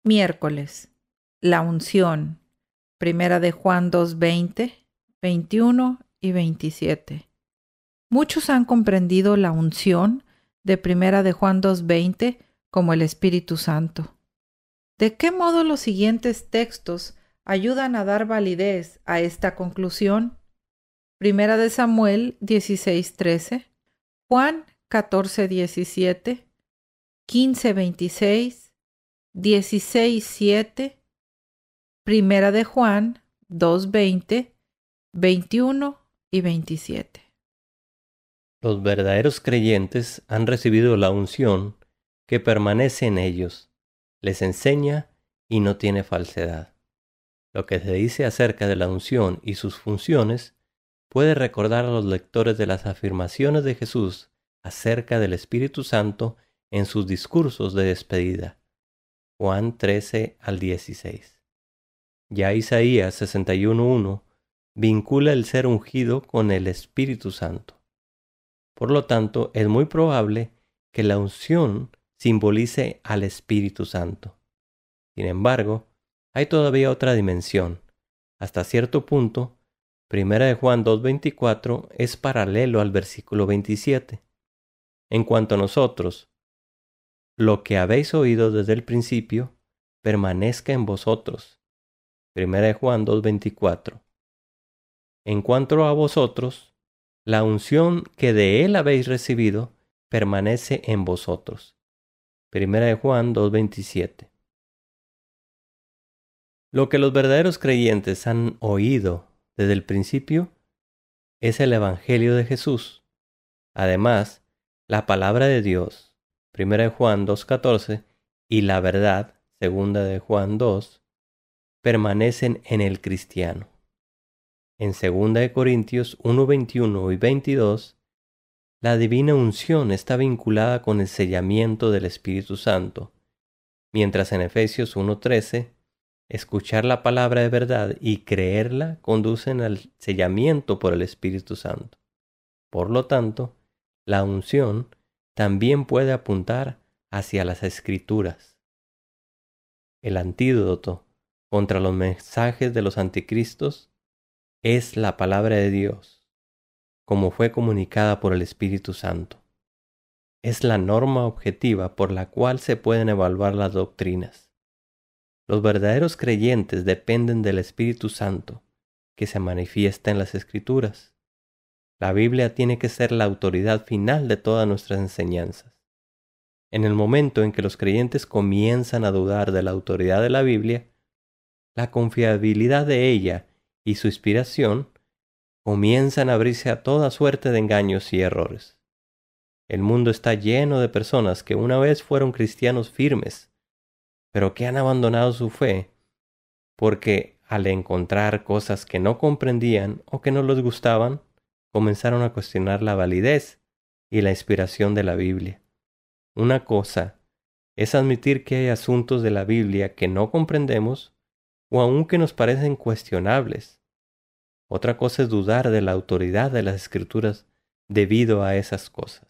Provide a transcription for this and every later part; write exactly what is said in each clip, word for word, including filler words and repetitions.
Miércoles. La unción. Primera de Juan dos veinte, veintiuno y veintisiete. Muchos han comprendido la unción de Primera de Juan dos veinte como el Espíritu Santo. ¿De qué modo los siguientes textos ayudan a dar validez a esta conclusión? Primera de Samuel dieciséis trece, Juan catorce diecisiete, quince veintiséis, dieciséis siete, Primera de Juan dos veinte, veintiuno y veintisiete. Los verdaderos creyentes han recibido la unción que permanece en ellos, les enseña y no tiene falsedad. Lo que se dice acerca de la unción y sus funciones puede recordar a los lectores de las afirmaciones de Jesús acerca del Espíritu Santo en sus discursos de despedida. Juan trece al dieciséis. Ya Isaías sesenta y uno uno vincula el ser ungido con el Espíritu Santo. Por lo tanto, es muy probable que la unción simbolice al Espíritu Santo. Sin embargo, hay todavía otra dimensión. Hasta cierto punto, Primera de Juan dos veinticuatro es paralelo al versículo veintisiete. En cuanto a nosotros, lo que habéis oído desde el principio, permanezca en vosotros. Primera de Juan dos veinticuatro. En cuanto a vosotros, la unción que de él habéis recibido permanece en vosotros. Primera de Juan dos veintisiete. Lo que los verdaderos creyentes han oído desde el principio es el Evangelio de Jesús. Además, la palabra de Dios, Primera de Juan dos catorce, y la verdad, Segunda de Juan dos, permanecen en el cristiano. En Segunda de Corintios uno veintiuno y veintidós, la divina unción está vinculada con el sellamiento del Espíritu Santo, mientras en Efesios uno trece, escuchar la palabra de verdad y creerla conducen al sellamiento por el Espíritu Santo. Por lo tanto, la unción también puede apuntar hacia las Escrituras. El antídoto contra los mensajes de los anticristos es la palabra de Dios, como fue comunicada por el Espíritu Santo. Es la norma objetiva por la cual se pueden evaluar las doctrinas. Los verdaderos creyentes dependen del Espíritu Santo, que se manifiesta en las Escrituras. La Biblia tiene que ser la autoridad final de todas nuestras enseñanzas. En el momento en que los creyentes comienzan a dudar de la autoridad de la Biblia, la confiabilidad de ella y su inspiración comienzan a abrirse a toda suerte de engaños y errores. El mundo está lleno de personas que una vez fueron cristianos firmes, pero que han abandonado su fe porque al encontrar cosas que no comprendían o que no les gustaban, comenzaron a cuestionar la validez y la inspiración de la Biblia. Una cosa es admitir que hay asuntos de la Biblia que no comprendemos o aun que nos parecen cuestionables. Otra cosa es dudar de la autoridad de las Escrituras debido a esas cosas.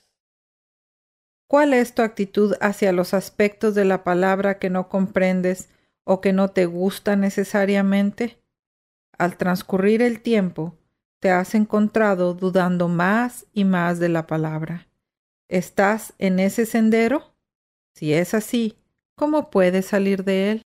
¿Cuál es tu actitud hacia los aspectos de la palabra que no comprendes o que no te gusta necesariamente? Al transcurrir el tiempo, te has encontrado dudando más y más de la palabra. ¿Estás en ese sendero? Si es así, ¿cómo puedes salir de él?